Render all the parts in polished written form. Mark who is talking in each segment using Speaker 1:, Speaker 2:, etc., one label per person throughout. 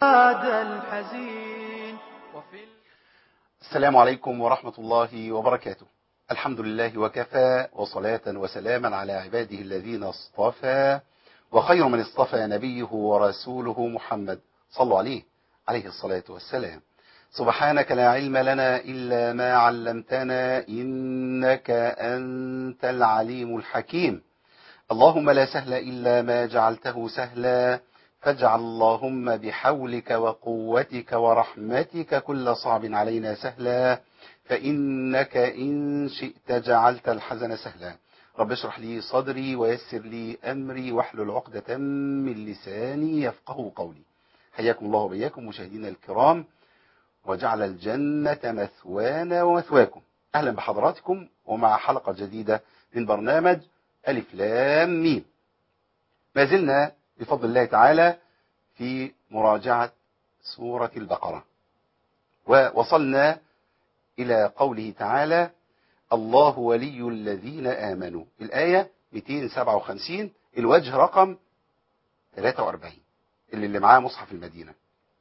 Speaker 1: الحزين السلام عليكم ورحمة الله وبركاته. الحمد لله وكفى، وصلاة وسلاما على عباده الذين اصطفى، وخير من اصطفى نبيه ورسوله محمد صلوا عليه الصلاة والسلام. سبحانك لا علم لنا إلا ما علمتنا إنك أنت العليم الحكيم. اللهم لا سهل إلا ما جعلته سهلا، فاجعل اللهم بحولك وقوتك ورحمتك كل صعب علينا سهلا، فإنك إن شئت جعلت الحزن سهلا. رب اشرح لي صدري ويسر لي أمري واحلل عقدة من لساني يفقه قولي. حياكم الله وبياكم مشاهدينا الكرام، وجعل الجنة مثوانا ومثواكم. أهلا بحضراتكم ومع حلقة جديدة من برنامج ألف لام ميم. ما زلنا بفضل الله تعالى في مراجعة سورة البقرة، ووصلنا إلى قوله تعالى: الله ولي الذين آمنوا، الآية 257، الوجه رقم 43 اللي معاه مصحف المدينة.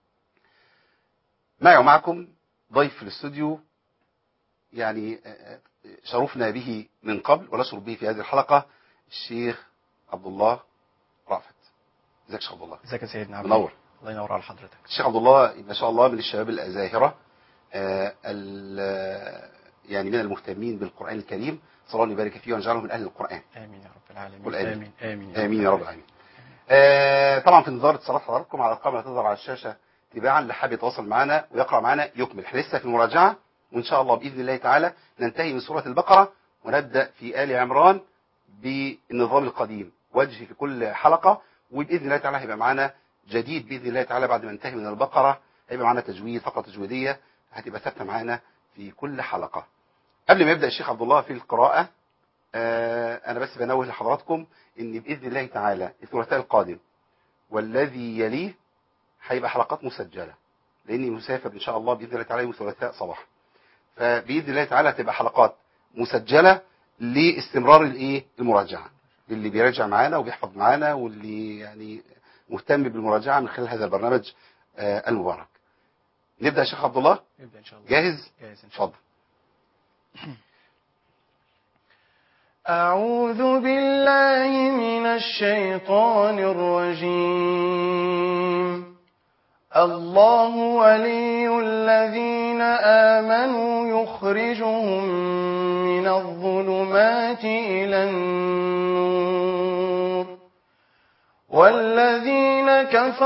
Speaker 1: معي ومعكم ضيف في الاستوديو، يعني شرفنا به من قبل ونشرف به في هذه الحلقة، الشيخ عبد الله رأفت. ازيك يا شيخ عبد الله؟
Speaker 2: ازيك يا سيدنا؟
Speaker 1: منور.
Speaker 2: الله ينور على حضرتك.
Speaker 1: الشيخ عبد الله ما شاء الله من الشباب الزاهرة، يعني من المهتمين بالقرآن الكريم، صلى الله يبارك فيه ويجعله من أهل القرآن.
Speaker 2: آمين يا رب العالمين.
Speaker 1: قل آمين.
Speaker 2: آمين
Speaker 1: آمين يا رب العالمين. طبعا في انتظار اتصالات حضراتكم على الارقام اللي هتظهر على الشاشة تباعا. اللي حابب يتواصل معنا ويقرأ معنا يكمل، احنا لسه في المراجعة، وإن شاء الله بإذن الله تعالى ننتهي من سورة البقرة ونبدأ في آل عمران بالنظام القديم، وجه في كل حلقة. وبإذن الله تعالى هيبقى معنا جديد بإذن الله تعالى بعد ما ننتهي من البقرة، هيبقى معنا تجويد، فقرة تجويدية هتبقى ثابتة معنا في كل حلقة. قبل ما يبدأ الشيخ عبد الله في القراءة، أنا بس بنوه لحضراتكم إن بإذن الله تعالى الثلاثاء القادم والذي يليه هيبقى حلقات مسجلة، لأني مسافر إن شاء الله بإذن الله تعالى يوم الثلاثاء صباح، فبإذن الله تعالى هتبقى حلقات مسجلة لاستمرار المراجعة، اللي بيراجع معانا وبيحفظ معانا واللي يعني مهتم بالمراجعة من خلال هذا البرنامج المبارك. نبدأ يا شيخ عبد الله؟
Speaker 2: نبدأ إن شاء الله.
Speaker 1: جاهز؟
Speaker 2: جاهز إن شاء الله.
Speaker 1: اتفضل.
Speaker 2: أعوذ بالله من الشيطان الرجيم. الله ولي الذين آمنوا يخرجهم من الظلمات إلى النور، والذين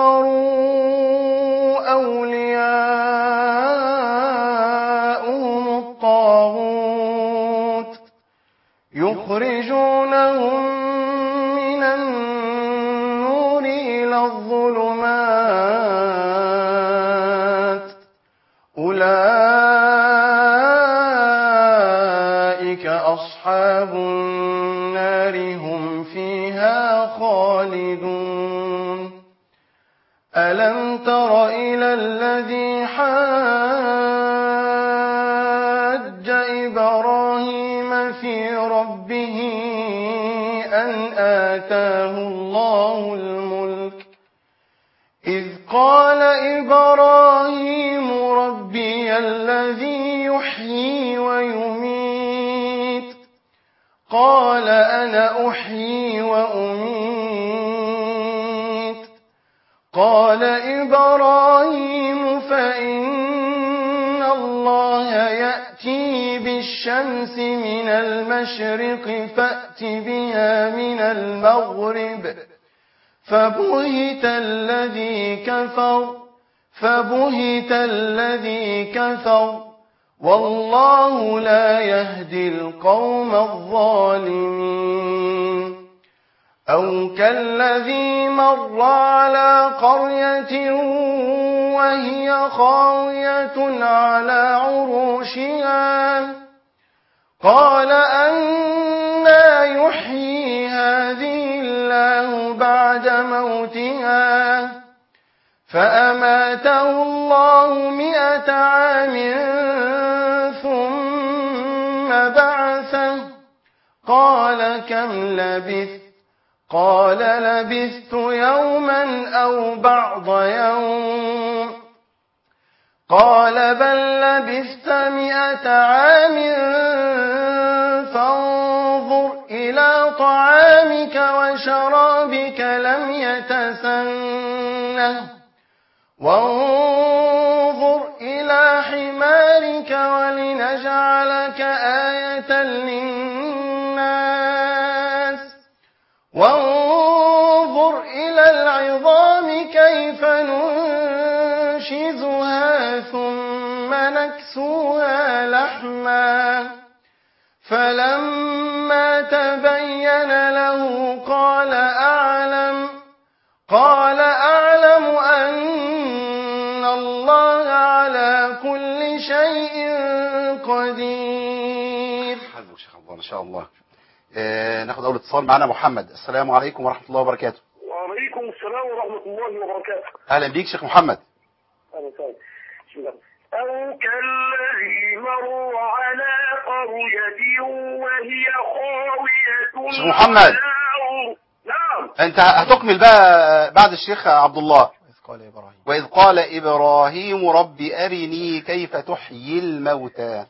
Speaker 2: كفروا أولياؤهم الطاغوت يخرجونهم من النور إلى الظلمات، أولئك أصحاب النار هم فيها خالدون. ألم تر إلى الذي حاج إبراهيم في ربه أن آتاه الله الملك، إذ قال إبراهيم ربي الذي يحيي ويميت، قال أنا أحيي وأميت. قال إبراهيم فإن الله يأتي بالشمس من المشرق فأت بها من المغرب، فبهت الذي كفر والله لا يهدي القوم الظالمين. أو كالذي مر على قرية وهي خاوية على عروشها، قال أنى يحيي هذه الله بعد موتها، فأماته الله 100 عام ثم بعثه، قال كم لبثت؟ قال لبثت يوما أو بعض يوم، قال بل لبثت 100 عام فانظر إلى طعامك وشرابك لم يتسنه وانظر إلى حمارك ولنجعلك آية للناس وانظر إلى العظام كيف ننشزها ثم نكسوها لحما فلما تبين له قال أعلم أن الله على كل شيء قدير.
Speaker 1: حلو شيخ الله ما شاء الله. ناخد أول اتصال معنا. محمد، السلام عليكم ورحمة الله وبركاته.
Speaker 3: وعليكم السلام ورحمة الله وبركاته.
Speaker 1: أهلا بيك شيخ محمد.
Speaker 3: أهلا وسهلا. بسم الله. أو كالذي مر على قرية وهي خاوية.
Speaker 1: شيخ محمد.
Speaker 3: نعم.
Speaker 1: أنت هتكمل بقى بعد الشيخ عبد الله. وإذ قال إبراهيم رب أرني كيف تحيي الموتى.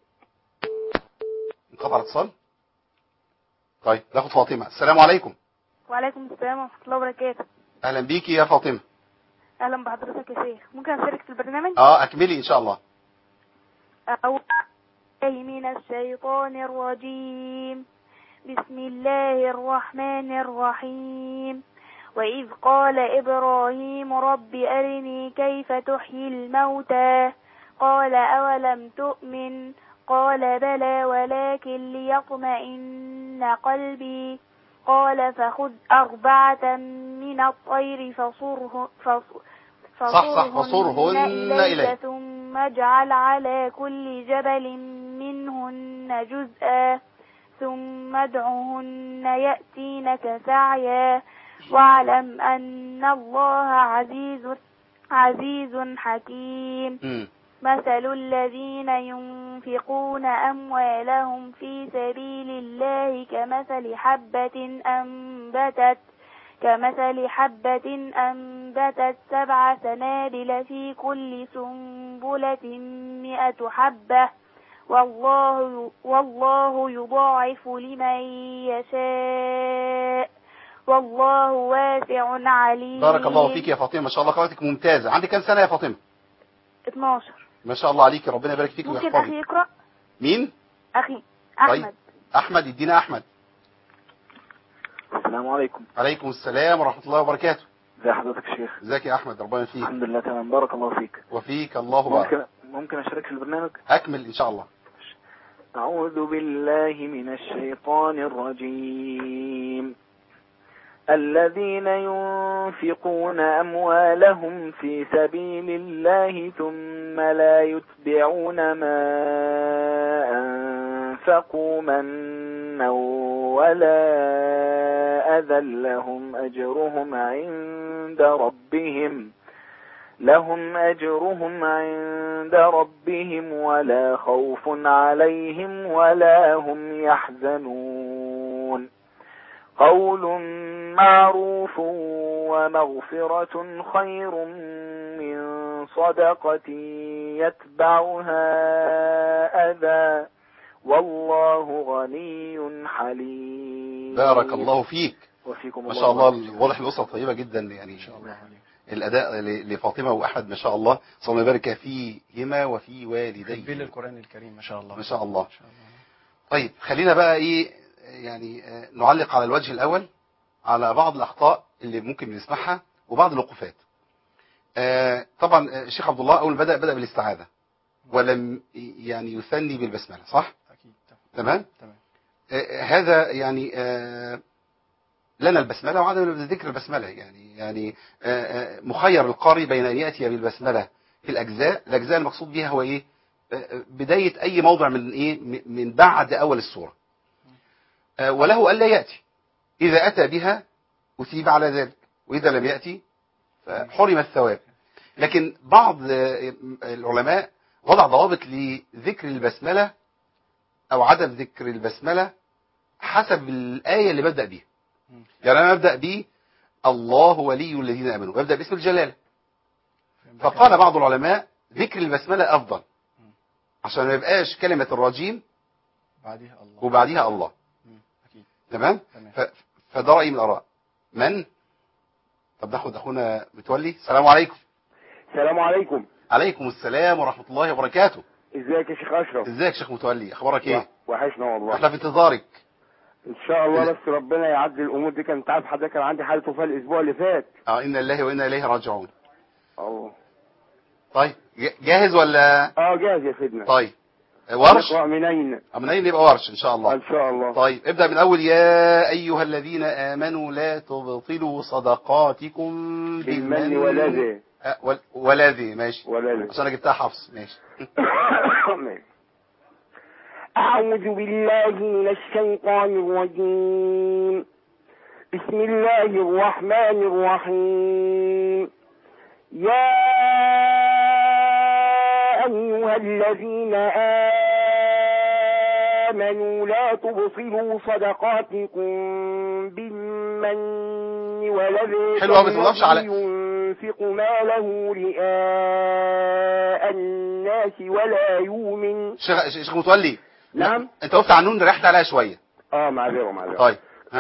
Speaker 1: انقطع الاتصال. طيب ناخد فاطمة. السلام عليكم.
Speaker 4: وعليكم السلام ورحمة الله وبركاته.
Speaker 1: أهلا بيكي يا فاطمة.
Speaker 4: أهلا بحضرتك يا شيخ. ممكن أشارك في البرنامج؟
Speaker 1: أكملي إن شاء الله.
Speaker 4: أعوذ بالله من الشيطان الرجيم. بسم الله الرحمن الرحيم. وإذ قال إبراهيم رب أرني كيف تحيي الموتى قال أولم تؤمن قال بلى ولكن ليطمئن قلبي قال فخذ 4 من الطير فصرهن إليك ثم اجعل على كل جبل منهن جزءا ثم ادعهن يأتينك سعيا واعلم أن الله عزيز حكيم. مثل الذين ينفقون أموالهم في سبيل الله كمثل حبة أنبتت 7 سنابل في كل سنبلة 100 حبة والله يضاعف لمن يشاء والله واسع عليم.
Speaker 1: بارك الله فيك يا فاطمة، ما شاء الله قراءتك ممتازة. عندك كام سنة يا فاطمة؟
Speaker 4: 12.
Speaker 1: ما شاء الله عليك، ربنا يبارك فيك
Speaker 4: ويحفظك.
Speaker 1: ويحفظك.
Speaker 4: ممكن أخي يقرأ؟
Speaker 1: مين؟
Speaker 4: أخي أحمد.
Speaker 1: طيب. أحمد، يدينا أحمد.
Speaker 5: السلام عليكم.
Speaker 1: عليكم السلام ورحمة الله وبركاته.
Speaker 5: ازي حضرتك يا شيخ؟
Speaker 1: ازيك يا أحمد، ربنا يفيك.
Speaker 5: الحمد لله تمام، بارك الله فيك.
Speaker 1: وفيك الله بارك.
Speaker 5: ممكن أشارك في البرنامج؟
Speaker 1: أكمل إن شاء الله.
Speaker 5: أعوذ بالله من الشيطان الرجيم. الذين ينفقون أموالهم في سبيل الله ثم لا يتبعون ما أنفقوا منا ولا أذى لهم أجرهم عند ربهم ولا خوف عليهم ولا هم يحزنون. قول معروف ومغفرة خير من صدقة يتبعها أذى والله غني حليم.
Speaker 1: بارك الله فيك.
Speaker 5: وفيكم
Speaker 1: ما شاء الله. واضح الأسرة طيبة جدا يعني.
Speaker 5: إن شاء الله عليك.
Speaker 1: الأداء لفاطمة وأحمد ما شاء الله، صلى الله يبارك فيهما وفي والديه.
Speaker 2: تقبيل القرآن الكريم ما شاء الله.
Speaker 1: ما شاء الله. طيب خلينا بقى إيه يعني نعلق على الوجه الأول على بعض الأخطاء اللي ممكن بنسمعها وبعض الوقوفات. طبعا الشيخ عبد الله أول بدأ بالاستعاذة ولم يعني يثني بالبسملة، صح؟
Speaker 2: أكيد.
Speaker 1: تمام؟ هذا يعني لنا البسملة وعدم ذكر البسملة، يعني مخير القارئ بين أن يأتي بالبسملة في الأجزاء المقصود بها هو إيه؟ بداية أي موضع من إيه؟ من بعد أول السورة، وله ألا يأتي. إذا أتى بها أثيب على ذلك، وإذا لم يأتي فحرم الثواب. لكن بعض العلماء وضع ضوابط لذكر البسملة أو عدم ذكر البسملة حسب الآية اللي بدأ بيها. يعني أنا أبدأ به الله ولي الذين آمنوا، وأبدأ باسم الجلالة. فقال بعض العلماء ذكر البسملة افضل عشان ما يبقاش كلمة الرجيم
Speaker 2: بعديها الله.
Speaker 1: وبعديها الله.
Speaker 2: أكيد.
Speaker 1: تمام. فده رأيي من الآراء. من؟ طب ناخد اخونا متولي. السلام عليكم.
Speaker 3: السلام عليكم.
Speaker 1: عليكم السلام ورحمة الله وبركاته.
Speaker 3: ازيك يا شيخ اشرف؟
Speaker 1: ازيك يا شيخ متولي، اخبارك ايه؟
Speaker 3: وحشنا والله.
Speaker 1: احنا في انتظارك
Speaker 3: ان شاء الله، بس ربنا يعدي الامور دي. كان تعرف حضرتك كان عندي حاله وفاه الاسبوع اللي فات.
Speaker 1: انا لله وانا اليه راجعون.
Speaker 3: الله.
Speaker 1: طيب جاهز ولا؟
Speaker 3: جاهز يا سيدنا.
Speaker 1: طيب ورش
Speaker 3: منين؟
Speaker 1: منين يبقى ورش ان شاء الله.
Speaker 3: ان شاء الله.
Speaker 1: طيب ابدأ من اول. يا ايها الذين امنوا لا تبطلوا صدقاتكم
Speaker 3: بالمن والذي.
Speaker 1: والذي ماشي
Speaker 3: والذي
Speaker 1: عشان انا جبتها حفص. ماشي.
Speaker 3: أعوذ بالله من الشيطان الرجيم. بسم الله الرحمن الرحيم. يا أيها الذين آمنوا لا تبطلوا صدقاتكم بالمن والذي
Speaker 1: حلوة بس ما نقفش على
Speaker 3: ينفق ماله رئاء الناس ولا يؤمن.
Speaker 1: شيخ متولي.
Speaker 3: نعم.
Speaker 1: انت وقفت على النون ريحت عليها شويه.
Speaker 3: معذره.
Speaker 1: طيب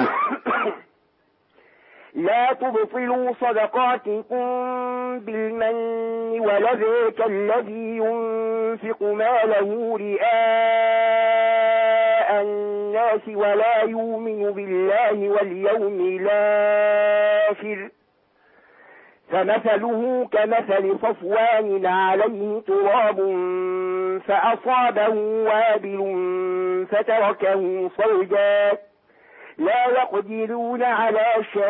Speaker 3: لا تبطلوا صدقاتكم بالمن والذي كالذي ينفق ماله رئاء الناس ولا يؤمن بالله واليوم الآخر، فمثله كمثل صفوان عليه تراب فأصابه وابل فتركه صلدا، لا يقدرون على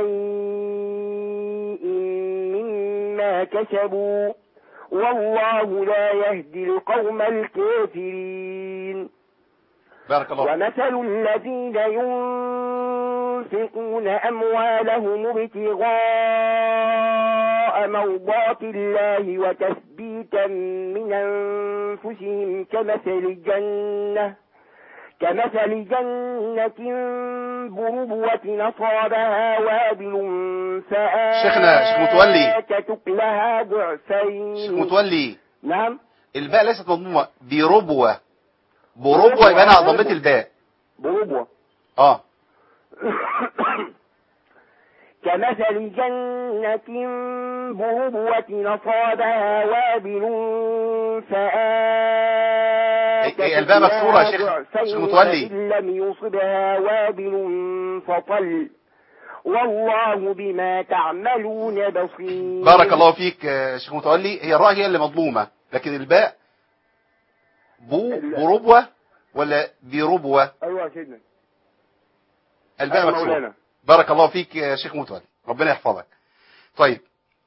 Speaker 3: شيء مما كسبوا، والله لا يهدي القوم الكافرين.
Speaker 1: بارك الله.
Speaker 3: ومثل الذين ينفقون أموالهم ابتغاء مرضات الله وتثبيتا من أنفسهم كمثل جنة بربوة أصابها وابل فآتت أكلها ضعفين.
Speaker 1: شيخ متولي.
Speaker 3: نعم.
Speaker 1: الباء ليست مضمومة. بربوة يبقى انا ضميت الباء.
Speaker 3: بربوة. كمثل جنة بربوة أصابها وابل فآتت
Speaker 1: الباء مكسورة يا شيخ متولي.
Speaker 3: لم يصبها وابل فطل، والله بما تعملون بصير.
Speaker 1: بارك الله فيك يا شيخ متولي. هي الراء هي اللي مضمومة، لكن الباء بربوة ولا بربوة؟
Speaker 3: ايوه يا سيدنا.
Speaker 1: الباء مكسورة. بارك الله فيك يا شيخ متولي، ربنا يحفظك. طيب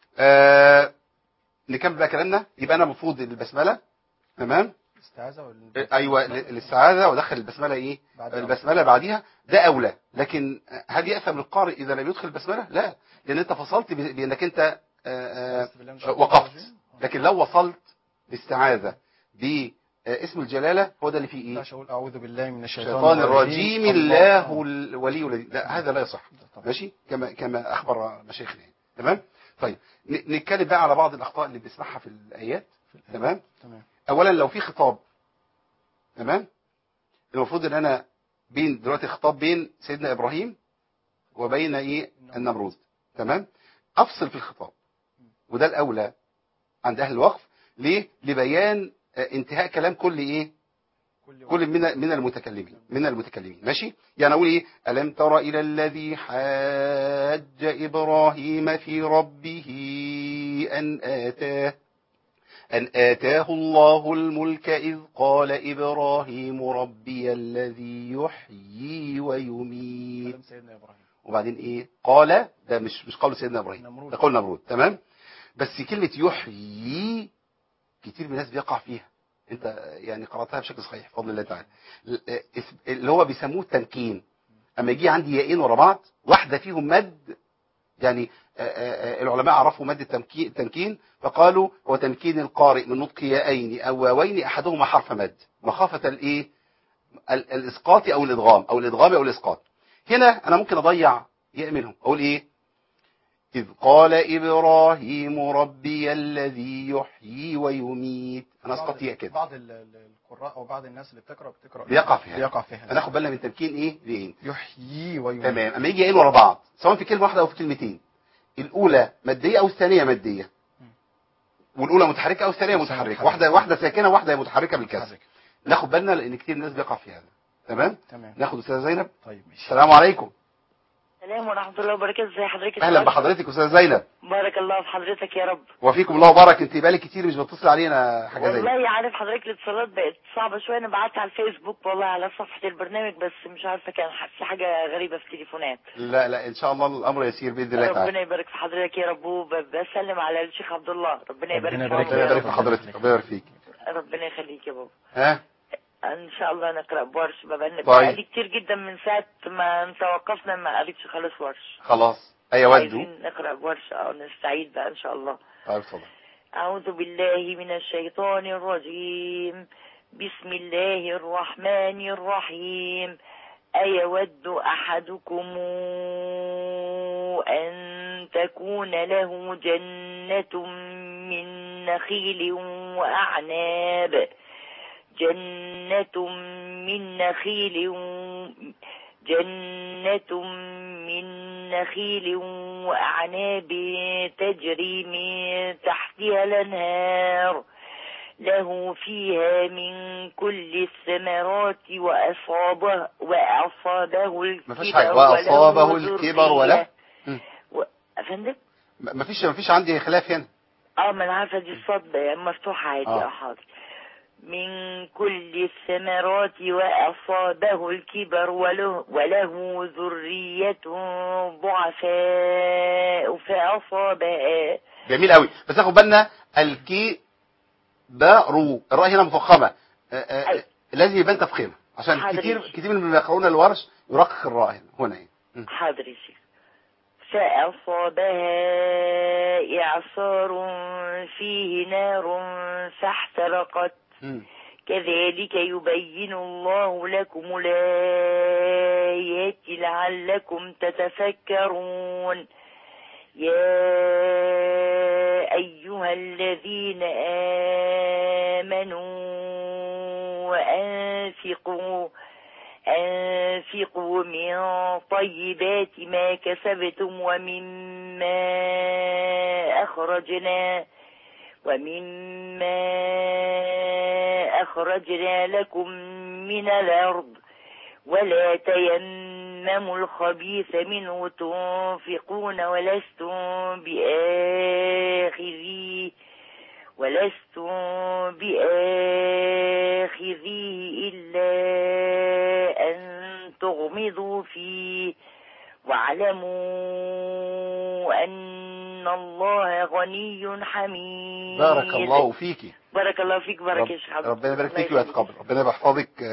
Speaker 1: نكمل بقى كلامنا. يبقى انا المفروض البسمله. تمام.
Speaker 2: الاستعاذه
Speaker 1: ايوه الاستعاذه ودخل البسمله ايه البسمله بعديها، ده اولى. لكن هل يأثم القارئ اذا لم يدخل البسمله؟ لا، لان انت فصلت بانك انت وقفت. لكن لو وصلت الاستعاذه باسم الجلاله هو ده اللي فيه ايه؟
Speaker 2: اعوذ بالله من الشيطان
Speaker 1: الرجيم الله الولي الذي. لا هذا لا يصح. ماشي كما اخبر مشايخنا. تمام. طيب نتكلم بقى على بعض الاخطاء اللي بنسمعها في الايات. تمام. اولا لو في خطاب، تمام، المفروض ان انا بين دلوقتي خطاب بين سيدنا ابراهيم وبين ايه النمرود. تمام. افصل في الخطاب، وده الاولى عند اهل الوقف. ليه؟ لبيان انتهاء كلام كل من المتكلمين. ماشي. يعني اقول ايه؟ الم تر الى الذي حاج ابراهيم في ربه ان اتاه الله الملك اذ قال ابراهيم ربي الذي يحيي ويميت. وبعدين ايه؟ قال ده مش قول سيدنا ابراهيم، ده قول نمرود. تمام. بس كلمه يحيي كتير من الناس بيقع فيها. انت يعني قرأتها بشكل صحيح بفضل الله تعالى. اللي هو بيسموه التمكين. اما يجي عندي ياءين ورا بعض، واحده فيهم مد، يعني العلماء عرفوا مد التمكين فقالوا هو تمكين القارئ من نطق ياءين او واوين احدهما حرف مد مخافه الايه الاسقاط او الادغام او الاسقاط. هنا انا ممكن اضيع ياء منهم، اقول ايه؟ إذ قال إبراهيم ربي الذي يحيي ويميت. أنا أسقط ياء كده.
Speaker 2: بعض القراء أو بعض الناس اللي بتقرأ
Speaker 1: بيقع فيها. هناخد بالنا من تمكين إيه لإيه.
Speaker 2: يحيي ويميت.
Speaker 1: تمام. أما يجي يقول ورا بعض سواء في كلمة واحدة أو في كلمتين، الأولى مادية أو الثانية مادية، والأولى متحركة أو الثانية متحركة، واحدة ساكنة واحدة متحركة بالكسر. ناخد بالنا لأن كتير الناس بيقع في هذا. تمام. ناخد أستاذة زينب.
Speaker 2: طيب ماشي.
Speaker 1: السلام عليكم.
Speaker 6: السلام ورحمة الله وبركاته. ازي حضرتك؟
Speaker 1: اهلا بحضرتك استاذه زينب.
Speaker 6: بارك الله في حضرتك يا رب.
Speaker 1: وفيكم الله وبارك. انت بقالك كتير مش بتتصل علينا حاجه زي
Speaker 6: والله عارف حضرتك الاتصالات بقت صعبه شويه. انا بعت على الفيسبوك والله على صفحه البرنامج، بس مش عارفه كان في حاجه غريبه في التليفونات.
Speaker 1: لا ان شاء الله الامر يسير باذن الله تعالى.
Speaker 6: ربنا يبارك في حضرتك يا رب. وبسلم على الشيخ عبد الله. ربنا يبارك
Speaker 1: في حضرتك. ربنا يبارك فيك.
Speaker 6: ربنا يخليك يا بابا.
Speaker 1: ها
Speaker 6: ان شاء الله نقرا بورش.
Speaker 1: بقالي
Speaker 6: كتير جدا من ساعه ما توقفنا ما قريتش خالص ورش.
Speaker 1: خلاص ايوه ودوا
Speaker 6: عايزين نقرا بورش او نستعيد بقى ان شاء الله.
Speaker 1: طيب اتفضل.
Speaker 6: أعوذ بالله من الشيطان الرجيم. بسم الله الرحمن الرحيم. أيود أحدكم أن تكون له جنة من نخيل وأعناب وأعناب تجري من تحتها الأنهار له فيها من كل الثمرات وأصابه
Speaker 1: الكبر ولا
Speaker 6: أفندم
Speaker 1: مفيش عندي خلاف هنا.
Speaker 6: ما أنا عارفة دي الصد مفتوحة عادي. حاضر. من كل الثمرات وأصابه الكبر وله ذرية ضعفاء فأصابها.
Speaker 1: جميل قوي. بس اخد بالنا الكبر الراء هنا مفخمة. لازم يبان تفخيمها عشان كتير من يقرؤون الورش يرقق الراء هنا.
Speaker 6: حاضر يا شيخ. فأصابها إعصار فيه نار فاحترقت. كذلك يبين الله لكم الآيات لعلكم تتفكرون. يا أيها الذين آمنوا أنفقوا من طيبات ما كسبتم ومما أخرجنا لكم من الأرض ولا تيمموا الخبيث منه تنفقون ولستم بآخذيه إلا أن تغمضوا فيه واعلموا أن الله غني حميد.
Speaker 1: بارك الله فيكي.
Speaker 6: بارك الله فيك. بارك يا شيخ.
Speaker 1: ربنا يبارك فيكي ويتقبل. ربنا يحفظك.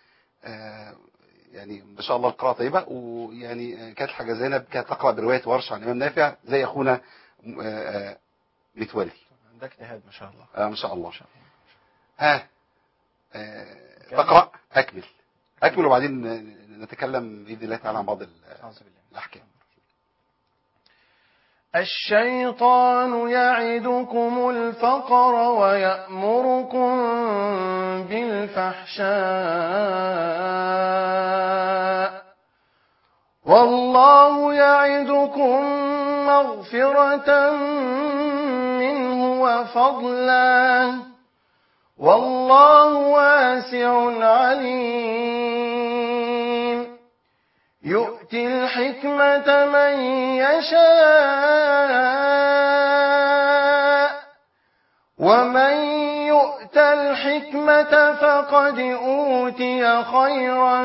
Speaker 1: يعني ما شاء الله القراءة طيبة. ويعني كانت حاجة زينب كانت تقرأ برواية ورش عن الإمام نافع زي أخونا متولي.
Speaker 2: ده اجتهاد ما شاء الله.
Speaker 1: ما شاء الله. ها تقرأ أكمل وبعدين نتكلم بإذن الله تعالى عن بعض الأحكام.
Speaker 2: الشيطان يعدكم الفقر ويأمركم بالفحشاء والله يعدكم مغفرة منه وفضلا والله واسع عليم. يؤتي الحكمة من يشاء ومن يؤت الحكمة فقد أوتي خيرا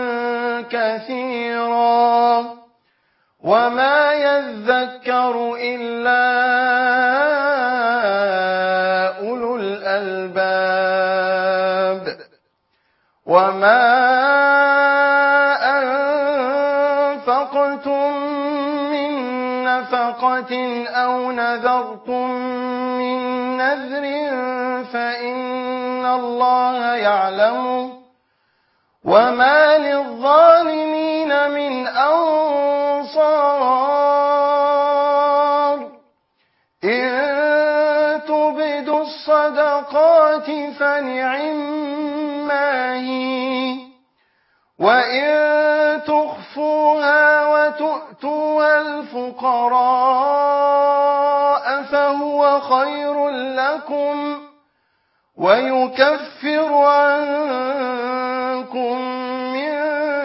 Speaker 2: كثيرا وما يذكر إلا أولو الألباب. وما أنفقتم من نفقة أو نذرتم من نذر فإن الله يعلم وما للظالمين من أنصار. الصدقات فنعما هي، وإن تخفوها وتؤتوها الفقراء فهو خير لكم ويكفر عنكم من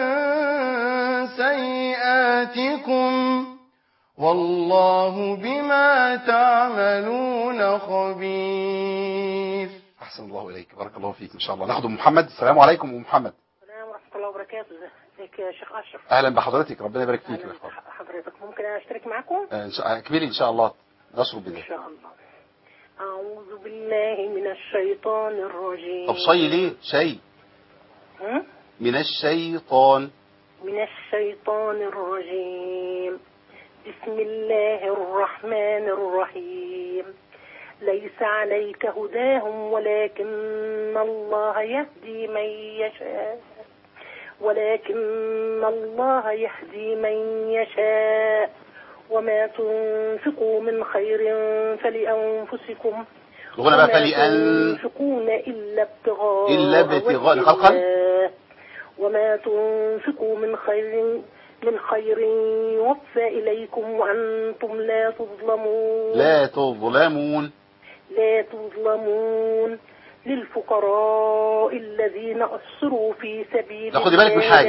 Speaker 2: سيئاتكم والله بما تعملون خبير.
Speaker 1: أحسن الله إليك، بارك الله فيك. إن شاء الله ناخد محمد. السلام عليكم أم محمد.
Speaker 7: السلام ورحمة الله وبركاته. ازيك يا شيخ أشرف؟
Speaker 1: أهلا بحضرتك، ربنا يبارك فيك ويحفظك.
Speaker 7: حضرتك ممكن أشترك معكم؟
Speaker 1: اكملي إن شاء الله، نشرب
Speaker 7: إن
Speaker 1: بذلك.
Speaker 7: شاء الله. أعوذ بالله من الشيطان الرجيم.
Speaker 1: طب شيء ليه؟ شيء من الشيطان.
Speaker 7: من الشيطان الرجيم. بسم الله الرحمن الرحيم. ليس عليك هداهم ولكن الله يهدي من يشاء وما تنفقوا من خير فلأنفسكم وما تنفقون إلا ابتغاء الله وما تنفقوا من خير يوفى إليكم وأنتم لا تظلمون للفقراء الذين أحصروا في سبيل الله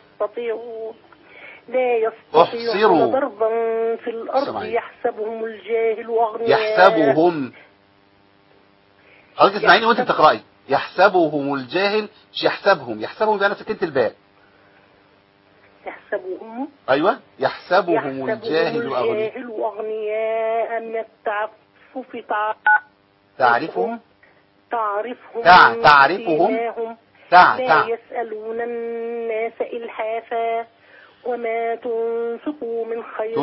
Speaker 7: لا يستطيعون ضربا في الأرض يحسبهم الجاهل أغنياء.
Speaker 1: حضرتك اسمعيني وانت بتقرأي. يحسبهم الجاهل، مش يحسبهم ده انا سكنت الباء.
Speaker 7: يحسبهم،
Speaker 1: ايوه، يحسبهم الجاهل
Speaker 7: أغنياء من التعفف.
Speaker 1: تعرفهم
Speaker 7: لا يسألون الناس إلحافا وما تنفقوا من خير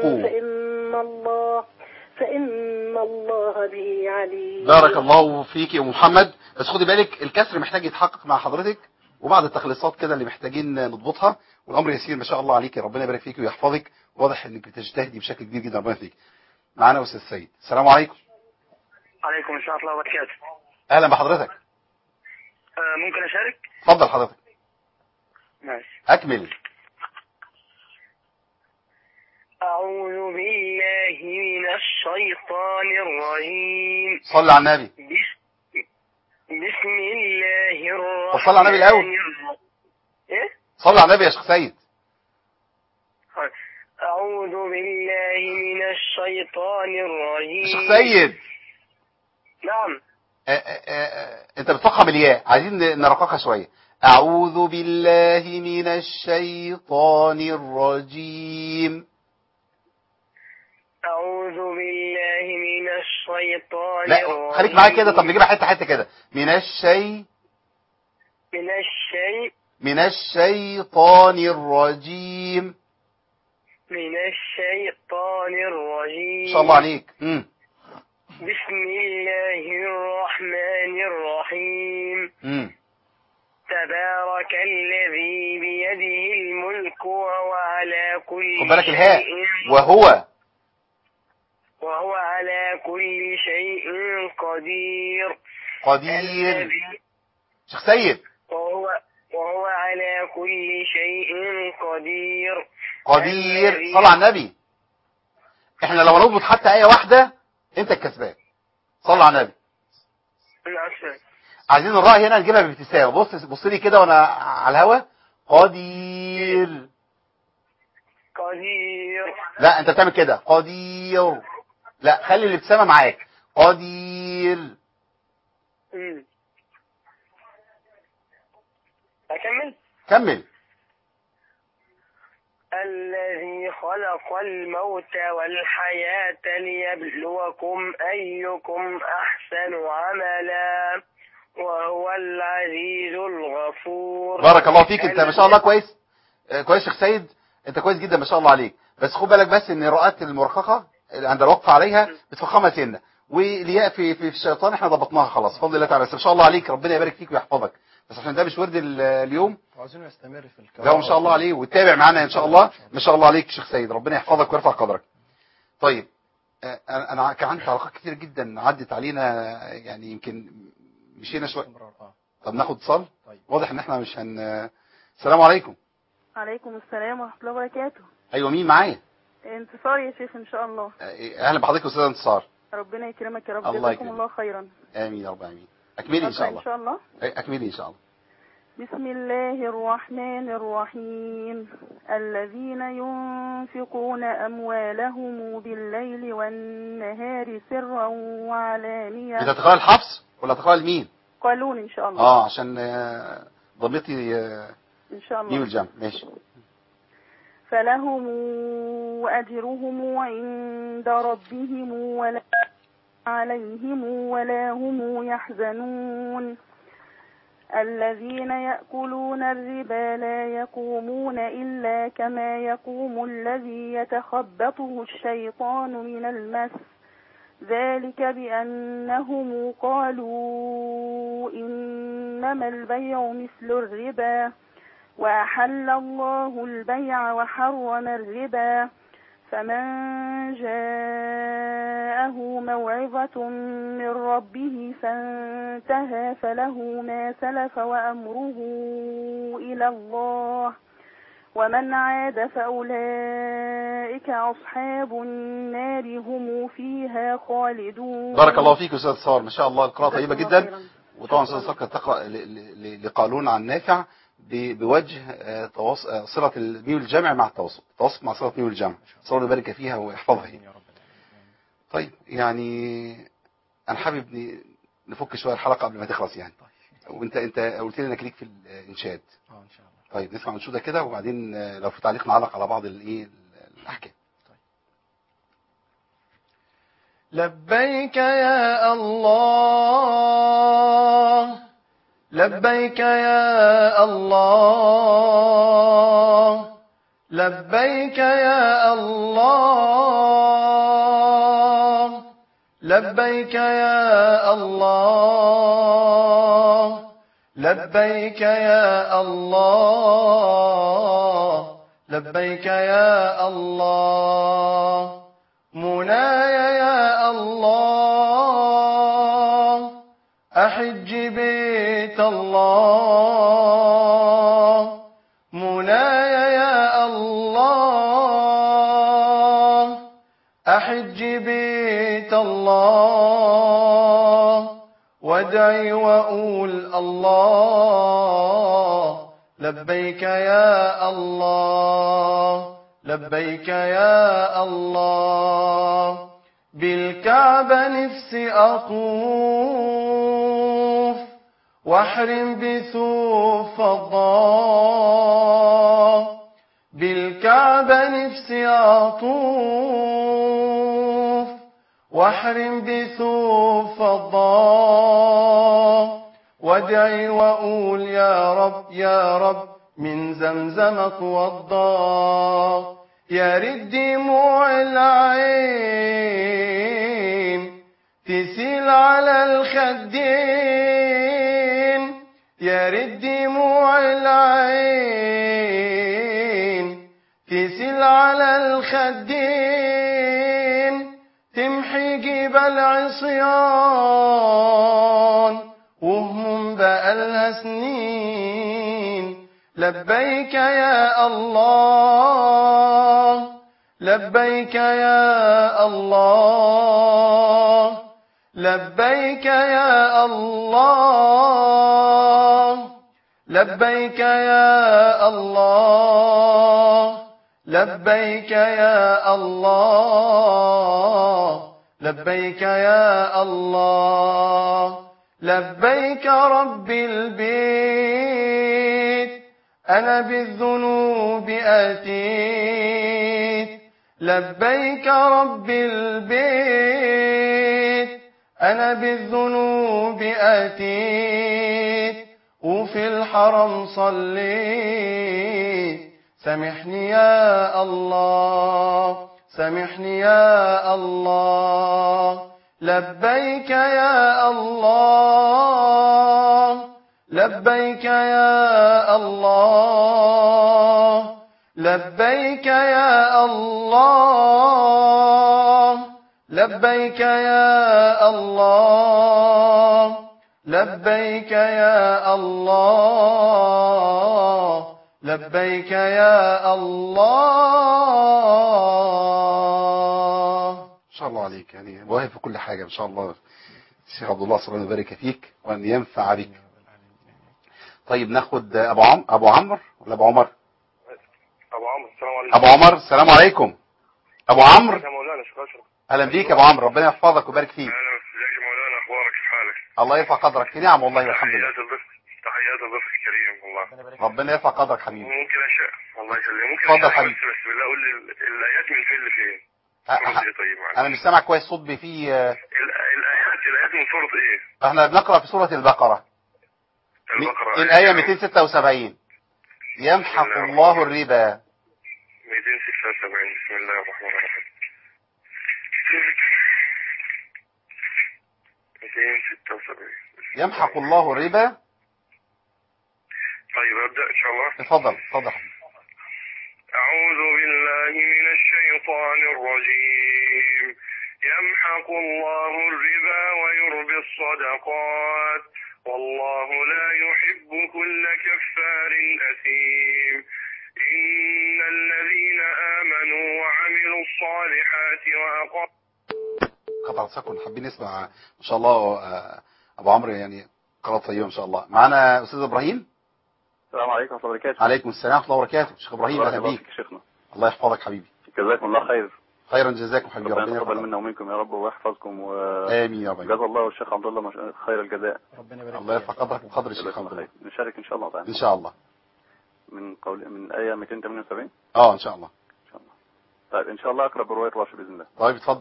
Speaker 7: فإن الله به عليم.
Speaker 1: بارك الله فيك يا محمد. بس خدي بالك الكسر محتاج يتحقق مع حضرتك وبعض التخليصات كده اللي محتاجين نضبطها، والامر يسير ما شاء الله عليك. ربنا يبارك فيك ويحفظك، واضح انك بتجتهدي بشكل كبير جدا. ربنا يفيك. معانا استاذ سيد. السلام عليكم.
Speaker 8: عليكم السلام ورحمة الله وبركاته.
Speaker 1: اهلا بحضرتك.
Speaker 8: ممكن اشارك؟
Speaker 1: اتفضل حضرتك.
Speaker 8: ماشي.
Speaker 1: اكمل.
Speaker 8: أعوذ بالله من الشيطان الرجيم.
Speaker 1: صل على النبي.
Speaker 8: بسم الله الرحمن
Speaker 1: صل على النبي الأول.
Speaker 8: إيه؟
Speaker 1: صل على النبي يا شيخ سيد.
Speaker 8: أعوذ بالله من الشيطان الرجيم.
Speaker 1: شيخ سيد.
Speaker 8: نعم.
Speaker 1: أنت بتفخم الياء، عايزين نرققها شوية. أعوذ بالله من الشيطان الرجيم.
Speaker 8: أعوذ بالله من الشيطان
Speaker 1: لا
Speaker 8: الرجيم.
Speaker 1: خليك معايا كده. طب نجيبها حتة حتة كده. من الشيطان الرجيم.
Speaker 8: إن
Speaker 1: شاء الله عليك.
Speaker 8: بسم الله الرحمن الرحيم. تبارك الذي بيده الملك وهو على كل
Speaker 1: خد بالك
Speaker 8: شيء
Speaker 1: الهاء.
Speaker 8: وهو على كل شيء قدير.
Speaker 1: شيخ سيد.
Speaker 8: وهو على كل شيء قدير.
Speaker 1: صل على النبي. احنا لو نضبط حتى آية واحدة انت الكسبان. صل على النبي. عايزين الراء هنا نجيبها بابتسامة. بص لي كده وانا على الهوا. قدير. لا انت بتعمل كده. قدير. لا خلي الابتسامة معاك. قدير. كمل.
Speaker 8: الذي خلق الموت والحياة ليبلوكم أيكم أحسن عملا وهو العزيز الغفور.
Speaker 1: بارك الله فيك. انت ما شاء الله كويس شيخ سيد. انت كويس جدا ما شاء الله عليك. بس خد بالك بس ان الرؤات المرققة عند الوقف عليها بتفخمها سنة، والياء في الشيطان احنا ضبطناها خلاص بفضل الله تعالى. بس ما شاء الله عليك، ربنا يبارك فيك ويحفظك. بس عشان ده مش ورد اليوم
Speaker 2: وعايزين نستمر في الكلام.
Speaker 1: لا ما شاء الله عليه، وتتابع معانا ان شاء الله. ما شاء الله عليك شيخ سيد، ربنا يحفظك ويرفع قدرك. طيب انا كان عندي تعليقات كتير جدا عدت علينا، يعني يمكن مشينا شويه. طب ناخد اتصال.
Speaker 2: طيب.
Speaker 1: واضح ان احنا مش السلام عليكم.
Speaker 4: عليكم السلام ورحمة الله وبركاته.
Speaker 1: ايوه، مين معايا؟
Speaker 4: انتصار يا شيخ ان شاء الله.
Speaker 1: اهلا بحضرتك يا استاذ انتصار.
Speaker 4: ربنا يكرمك يا رب.
Speaker 1: الله
Speaker 4: جزاكم
Speaker 1: يكرمك.
Speaker 4: الله خيرا.
Speaker 1: امين يا رب امين. اكملي ان شاء الله.
Speaker 4: ان شاء الله.
Speaker 1: اكملي ان شاء الله.
Speaker 4: بسم الله الرحمن الرحيم. الذين ينفقون أموالهم بالليل والنهار سرا وعلانية.
Speaker 1: انت هتقرأ الحفص ولا هتقرأ لمين؟
Speaker 4: قالون إن شاء الله.
Speaker 1: عشان ضمتي
Speaker 4: إن شاء الله.
Speaker 1: ميم الجمع. ماشي.
Speaker 4: فلهم أجرهم عند ربهم ولا عليهم ولا هم يحزنون. الذين يأكلون الربا لا يقومون إلا كما يقوم الذي يتخبطه الشيطان من المس. ذلك بأنهم قالوا إنما البيع مثل الربا وأحل الله البيع وحرم الربا. فمن جاءه موعظة من ربه فانتهى فله ما سلف وأمره إلى الله ومن عاد فأولئك أصحاب النار هم فيها خالدون.
Speaker 1: بارك الله فيك يا أستاذ صار، ما شاء الله القراءة طيبة جدا. وطبعا أستاذ صار كانت تقرأ لقالون عن نافع بوجه صلة الميم الجمع مع التوسط مع صلة ميم الجمع. صلى الله يبارك فيها ويحفظها. طيب يعني أنا حابب نفك شوية الحلقة قبل ما تخلص يعني. وأنت قلت لي إنك ليك في الإنشاد.
Speaker 2: إن شاء الله.
Speaker 1: طيب نسمع أنشودة كده وبعدين لو في تعليق نعلق على بعض الأحكام.
Speaker 2: لبيك يا الله لبيك يا الله لبيك يا الله لبيك يا الله لبيك يا الله لبيك يا الله منايا يا الله أحج بيت الله منايا يا الله أحج بيت الله وادعي وأقول الله لبيك يا الله لبيك يا الله بالكعبة نفسي أطوف واحرم بثوب فضة بالكعبة نفسي أطوف واحرم بثوب فضة وادعي وأقول يا رب من زمزم اتوضى يا ريت دموع العين تسيل على الخدين يا ريت دموع العين تسيل على الخدين تمحي جبال عصيان وهموم بقالها سنين لبيك يا الله لبيك يا الله لبيك يا الله لبيك يا الله لبيك يا الله لبيك يا الله لبيك رب البيت أنا بالذنوب أتيت لبيك رب البيت أنا بالذنوب أتيت وفي الحرم صليت سامحني يا الله سامحني يا الله لبيك يا الله لبيك يا الله لبيك يا الله لبيك يا الله لبيك يا الله لبيك يا الله.
Speaker 1: ما شاء الله عليك، يعني واهب في كل حاجة ما شاء الله. الشيخ عبد الله، صلى الله يبارك فيك وأن ينفع بك. طيب ناخد أبو عمرو ولا أبو عمر؟
Speaker 9: أبو عمرو. السلام عليكم.
Speaker 1: أبو عمر، السلام عليكم. أبو عمرو،
Speaker 9: يا مولانا شيخ أشرف.
Speaker 1: أهلا بيك يا أبو عمرو، ربنا يحفظك ويبارك فيك.
Speaker 9: أهلا ازيك يا مولانا، أخبارك كيف حالك؟
Speaker 1: الله يرفع قدرك. في نعم والله والحمد لله.
Speaker 9: تحيات الضيف الكريم والله.
Speaker 1: ربنا يرفع قدرك حبيبي.
Speaker 9: ممكن أشياء الله يسلمك، ممكن
Speaker 1: اتفضل حبيبي.
Speaker 9: بس بالله قول لي الآيات من فين لفين؟ سورة إيه طيب معلش؟
Speaker 1: أنا مش سامع كويس، صوت فيه
Speaker 9: الآيات من سورة إيه؟
Speaker 1: احنا بنقرأ في سورة البقرة. الآية 276. يمحق الله الربا.
Speaker 9: 276. بسم الله الرحمن الرحيم. 276.
Speaker 1: يمحق الله الربا.
Speaker 9: طيب أبدأ إن شاء الله.
Speaker 1: اتفضل
Speaker 9: أعوذ بالله من الشيطان الرجيم. يمحق الله الربا ويربي الصدقات والله لا يحب كل كفار أثيم. إن الذين آمنوا وعملوا الصالحات وأقاموا
Speaker 1: قطعة سكن. حابين نسمع ما شاء الله أبو عمرو، يعني قراءة طيبة ما شاء الله. معنا أستاذ إبراهيم.
Speaker 10: السلام عليكم ورحمة الله وبركاته.
Speaker 1: عليكم السلام ورحمة الله وبركاته. شيخ إبراهيم أهلا بيك.
Speaker 10: شيخنا
Speaker 1: الله يحفظك حبيبي.
Speaker 10: جزاكم الله خير.
Speaker 1: خيرا جزاكم حبيبي.
Speaker 10: ربنا يتقبل منا ومنكم يا رب ويحفظكم
Speaker 1: آمين يا رب.
Speaker 10: جزا الله والشيخ عبد الله خير الجزاء.
Speaker 1: الله يرفع قدرك وقدر الشيخ عبد الله.
Speaker 10: نشارك إن شاء الله تعالى.
Speaker 1: إن شاء الله.
Speaker 10: من آية 278.
Speaker 1: إن شاء الله.
Speaker 10: طيب إن شاء الله أقرأ برواية راشد بإذن الله.
Speaker 1: طيب اتفضل.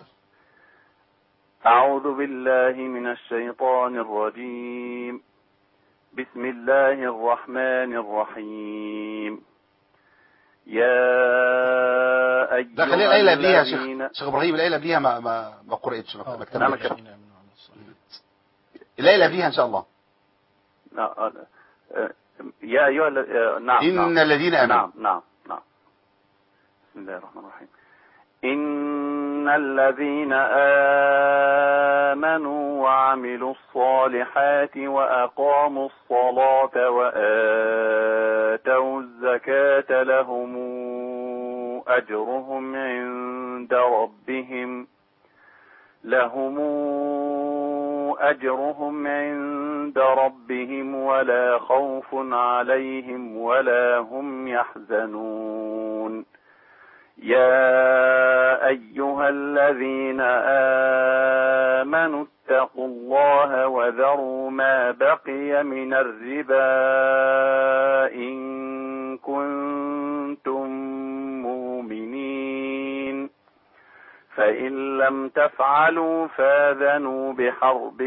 Speaker 10: أعوذ بالله من الشيطان الرجيم. بسم الله الرحمن الرحيم. يا أيها
Speaker 1: ده خلينا الآية اللي قبليها شيخ إبراهيم. الآية اللي قبليها ما قرأتش ما كتبتش. الآية اللي قبليها إن شاء الله.
Speaker 10: يا أيها نعم.
Speaker 1: إن الذين آمنوا.
Speaker 10: نعم. بسم الله الرحمن الرحيم. إن الذين آمنوا وعملوا الصالحات وأقاموا الصلاة وآتوا الزكاة لهم أجرهم عند ربهم ولا خوف عليهم ولا هم يحزنون. يا أيها الذين آمنوا اتقوا الله وذروا ما بقي من الربا إن كنتم مؤمنين فإن لم تفعلوا فآذنوا بحرب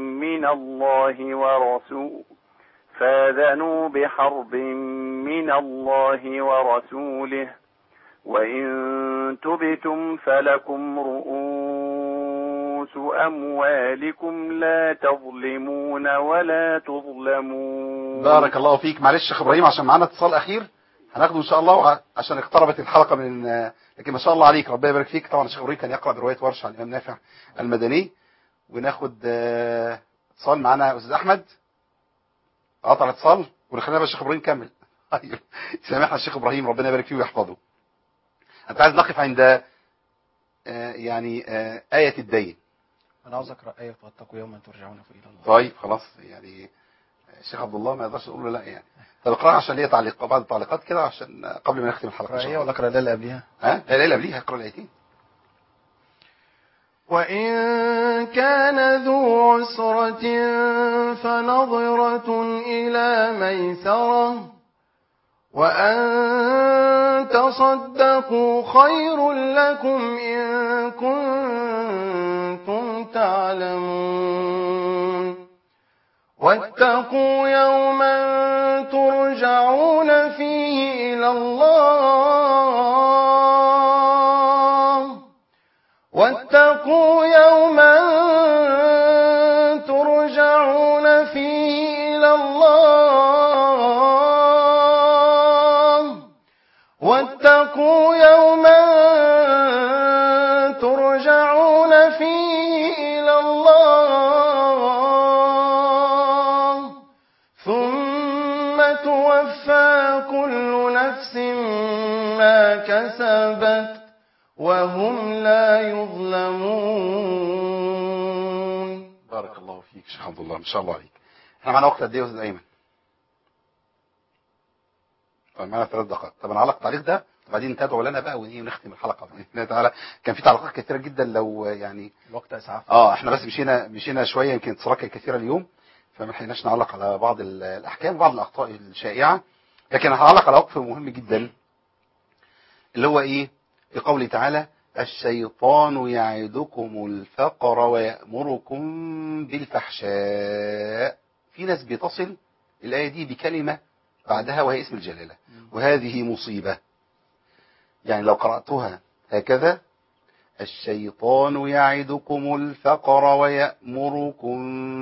Speaker 10: من الله ورسوله وإن تبتم فلكم رؤوس أموالكم لا تظلمون ولا تظلمون.
Speaker 1: بارك الله فيك. معلش شيخ إبراهيم عشان معانا اتصال أخير هناخده إن شاء الله عشان اقتربت الحلقة من لكن ما شاء الله عليك ربنا يبارك فيك. طبعا الشيخ إبراهيم كان يقرأ برواية ورش عن الإمام نافع المدني. وناخد اتصال معانا أستاذ أحمد. قطع الاتصال ونخلينا بقى الشيخ إبراهيم كمل. سامحنا الشيخ إبراهيم ربنا يبارك فيه ويحفظه. أنت عايز نقف عند آية الدين.
Speaker 2: أنا عاوز أقرأ آية واتقوا يوما ترجعون فيه إلى الله.
Speaker 1: طيب خلاص، يعني الشيخ عبد الله ما يقدرش يقول له لا يعني. طب اقرأها عشان ليه تعليق بعض التعليقات كده عشان قبل ما نختم الحلقة.
Speaker 2: اقرأ ولا أقرأ اللي قبلها؟
Speaker 1: الآية اللي قبليها. اقرأ الآيتين.
Speaker 2: وإن كان ذو عسرة فنظرة إلى ميسرة وأن تصدقوا خير لكم إن كنتم تعلمون. واتقوا يوما ترجعون فيه إلى الله. واتقوا يوما ترجعون فيه إلى الله. واتقوا يوما ترجعون توفى كل نفس ما كسبت وهم لا يظلمون.
Speaker 1: بارك الله فيك شيخ عبد الله، ما شاء الله عليك. احنا معانا وقت قد ايه يا استاذ ايمن؟ طيب معانا 3 دقائق. طب نعلق التعليق ده وبعدين تدعو لنا بقى ونختم الحلقه باذن الله تعالى. كان في تعليقات كثيره جدا لو يعني
Speaker 11: الوقت اسعف.
Speaker 1: احنا بس مشينا شويه، يمكن اتصالات كثيره اليوم فما لحقناش نعلق على بعض الاحكام وبعض الاخطاء الشائعه، لكن هعلق على وقف مهم جدا اللي هو ايه؟ في قوله تعالى: الشيطان يعدكم الفقر ويأمركم بالفحشاء. في ناس بتصل الآية دي بكلمة بعدها وهي اسم الجلالة، وهذه مصيبة. يعني لو قرأتها هكذا: الشيطان يعدكم الفقر ويأمركم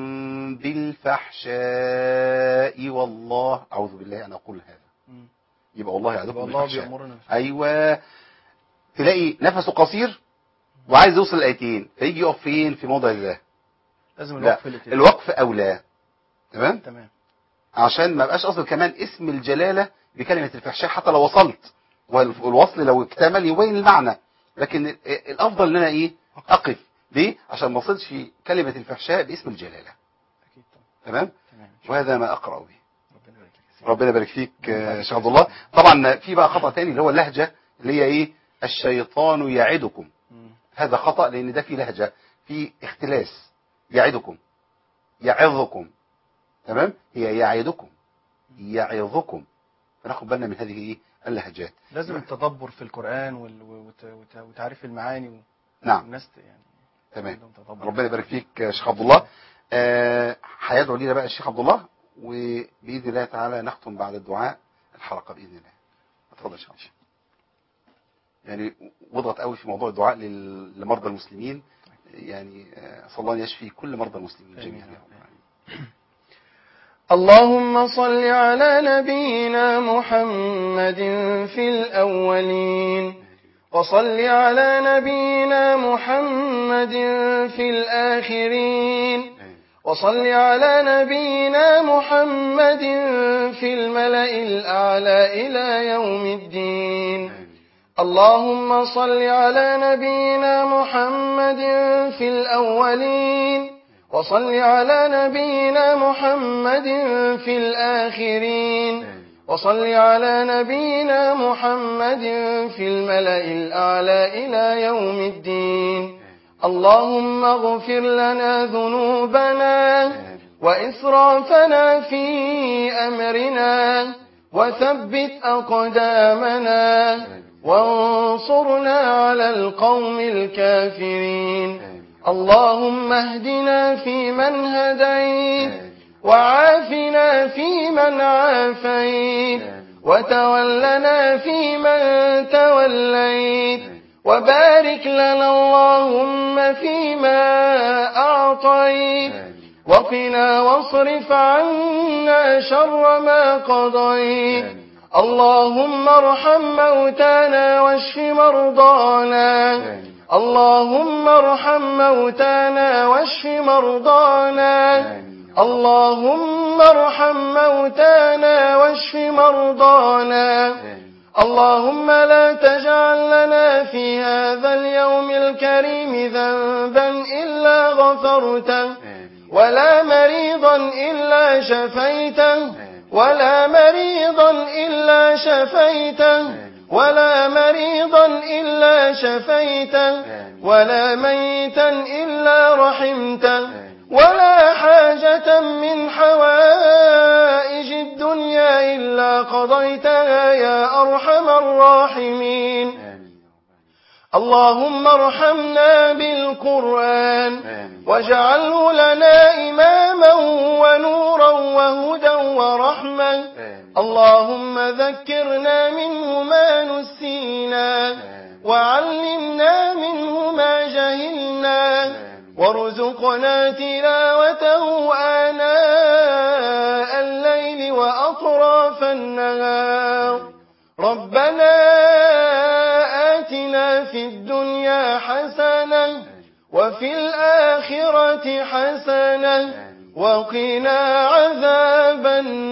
Speaker 1: بالفحشاء والله، أعوذ بالله أن أقول هذا، يبقى والله يعدكم بالفحشاء. أيوة، تلاقي نفسه قصير وعايز يوصل الآيتين فيجي يقف فين؟ في موضع الله.
Speaker 11: لازم
Speaker 1: الوقف أولى. تمام؟
Speaker 11: عشان
Speaker 1: ما بقاش أصل كمان اسم الجلالة بكلمة الفحشاء حتى لو وصلت، والوصل لو اكتمل يبين المعنى، لكن الأفضل ان انا ايه؟ أقف. ليه؟ عشان ما وصلش كلمة الفحشاء باسم الجلالة. تمام؟ وهذا ما أقرأ به. ربنا يبارك فيك شيخ عبد الله. طبعا في بقى خطأ تاني اللي هو اللهجة اللي هي ايه؟ الشيطان يعدكم. هذا خطأ، لأن ده في لهجة، في اختلاس. يعدكم، يعظكم. تمام؟ هي يعظكم. فناخد بالنا من هذه ايه؟ اللهجات.
Speaker 11: لازم التدبر في القرآن وتعريف المعاني.
Speaker 1: نعم.
Speaker 11: الناس يعني
Speaker 1: تمام. ربنا يبارك فيك شيخ عبد الله. هيدعو لنا بقى الشيخ عبد الله، وبإذن الله تعالى نختم بعد الدعاء الحلقة بإذن الله. اتفضل يا شيخ. يعني وضغط قوي في موضوع الدعاء لمرضى المسلمين، يعني صلى الله يشفي كل مرضى المسلمين جميعا.
Speaker 2: اللهم صل على نبينا محمد في الأولين، وصل على نبينا محمد في الآخرين، وصل على نبينا محمد في الملأ الأعلى إلى يوم الدين. اللهم صل على نبينا محمد في الأولين، وصل على نبينا محمد في الآخرين، وصل على نبينا محمد في الملأ الأعلى إلى يوم الدين. اللهم اغفر لنا ذنوبنا وإسرافنا في أمرنا، وثبت أقدامنا، وانصرنا على القوم الكافرين. اللهم اهدنا فيمن هديت، وعافنا فيمن عافيت، وتولنا فيمن توليت، وبارك لنا اللهم فيما أعطيت، وقنا واصرف عنا شر ما قضيت. اللهم ارحم موتانا واشف مرضانا، اللهم ارحم موتانا واشف مرضانا، اللهم ارحم موتانا واشف مرضانا. اللهم لا تجعل لنا في هذا اليوم الكريم ذنبا إلا غفرته، ولا مريضا إلا شفيته، ولا مريضا إلا شفيته، ولا مريضا إلا شفيته، ولا ميتا إلا رحمته، ولا حاجة من حوائج الدنيا إلا قضيتها يا أرحم الراحمين. اللهم ارحمنا بالقرآن، واجعله لنا إماما ونورا وهدى ورحمة. اللهم ذكرنا منه ما نسينا، وعلمنا منه ما جهلنا، وارزقنا تلاوته آناء الليل وأطراف النهار. ربنا آتنا في الدنيا حسنة، وفي الآخرة حسنة، وقنا عذاب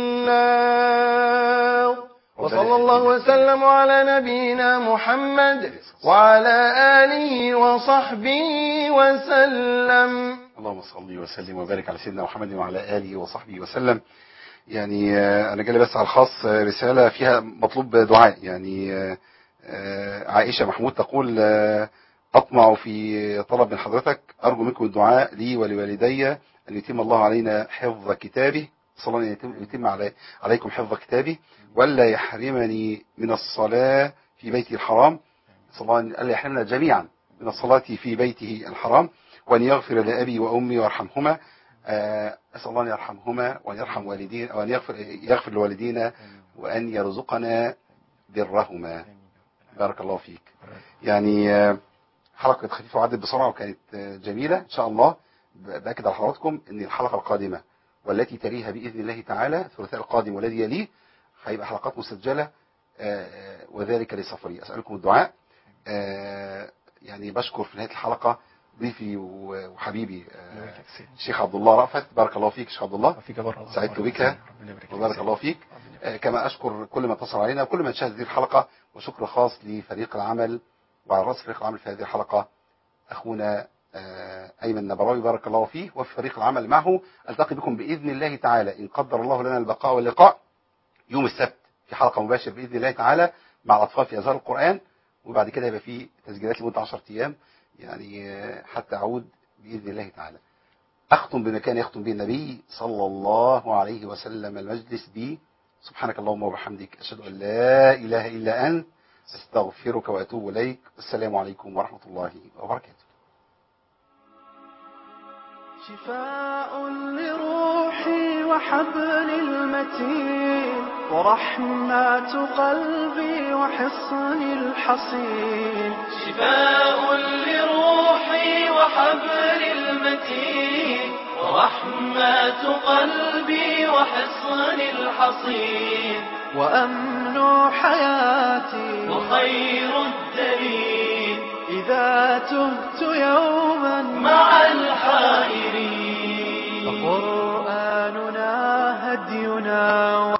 Speaker 2: النار. وصلى الله وسلم على نبينا محمد وعلى آله وصحبه وسلم.
Speaker 1: اللهم صل وسلم وبارك على سيدنا محمد وعلى آله وصحبه وسلم. يعني أنا جالي بس على الخاص رسالة فيها مطلوب دعاء. يعني عائشة محمود تقول أطمع في طلب من حضرتك، أرجو منكم الدعاء لي ولوالدي أن يتم الله علينا حفظ كتابه، صلى الله عليه يتم عليكم حفظ كتابه، ولا يحرمني من الصلاة في بيته الحرام، صلى الله ألا يحرمنا جميعا من الصلاة في بيته الحرام، وأن يغفر لأبي وأمي ويرحمهما. أسأل الله أن يرحمهما وأن يرحم والدينا وأن يغفر لوالدينا وأن يرزقنا برهما. بارك الله فيك. يعني حلقة خفيفة وعدت بسرعة وكانت جميلة. إن شاء الله بأكد على حضراتكم أن الحلقة القادمة والتي تليها بإذن الله تعالى الثلاثاء القادم والذي يليه هيبقى حلقات مسجلة، وذلك لسفري. أسألكم الدعاء. يعني بشكر في نهاية الحلقة ضيفي وحبيبي الشيخ عبد الله رأفت. بارك الله فيك شيخ عبد الله، سعدت بك وبارك الله فيك. كما أشكر كل من اتصل علينا وكل من شاهد هذه الحلقة، وشكر خاص لفريق العمل، وعلى رأس فريق العمل في هذه الحلقة أخونا أيمن نبراوي بارك الله فيه، وفي فريق العمل معه. ألتقي بكم بإذن الله تعالى إن قدر الله لنا البقاء واللقاء يوم السبت في حلقة مباشرة بإذن الله تعالى مع الأطفال في أزهار القرآن، وبعد كده يبقى في تسجيلات لمدة 10 أيام يعني حتى أعود بإذن الله تعالى. أختم بما كان يختم به النبي صلى الله عليه وسلم المجلس بي: سبحانك اللهم وبحمدك، أشهد أن لا إله إلا أنت، أستغفرك وأتوب إليك. السلام عليكم ورحمة الله وبركاته.
Speaker 12: شفاء لروحي وحبل المتين، ورحمة قلبي وحصن الحصين. شفاء لروحي وحبل المتين، ورحمة قلبي وحصن الحصين. وأمن حياتي وخير الدليل، إذا تهت يوما مع الحائرين. فقرآننا هدينا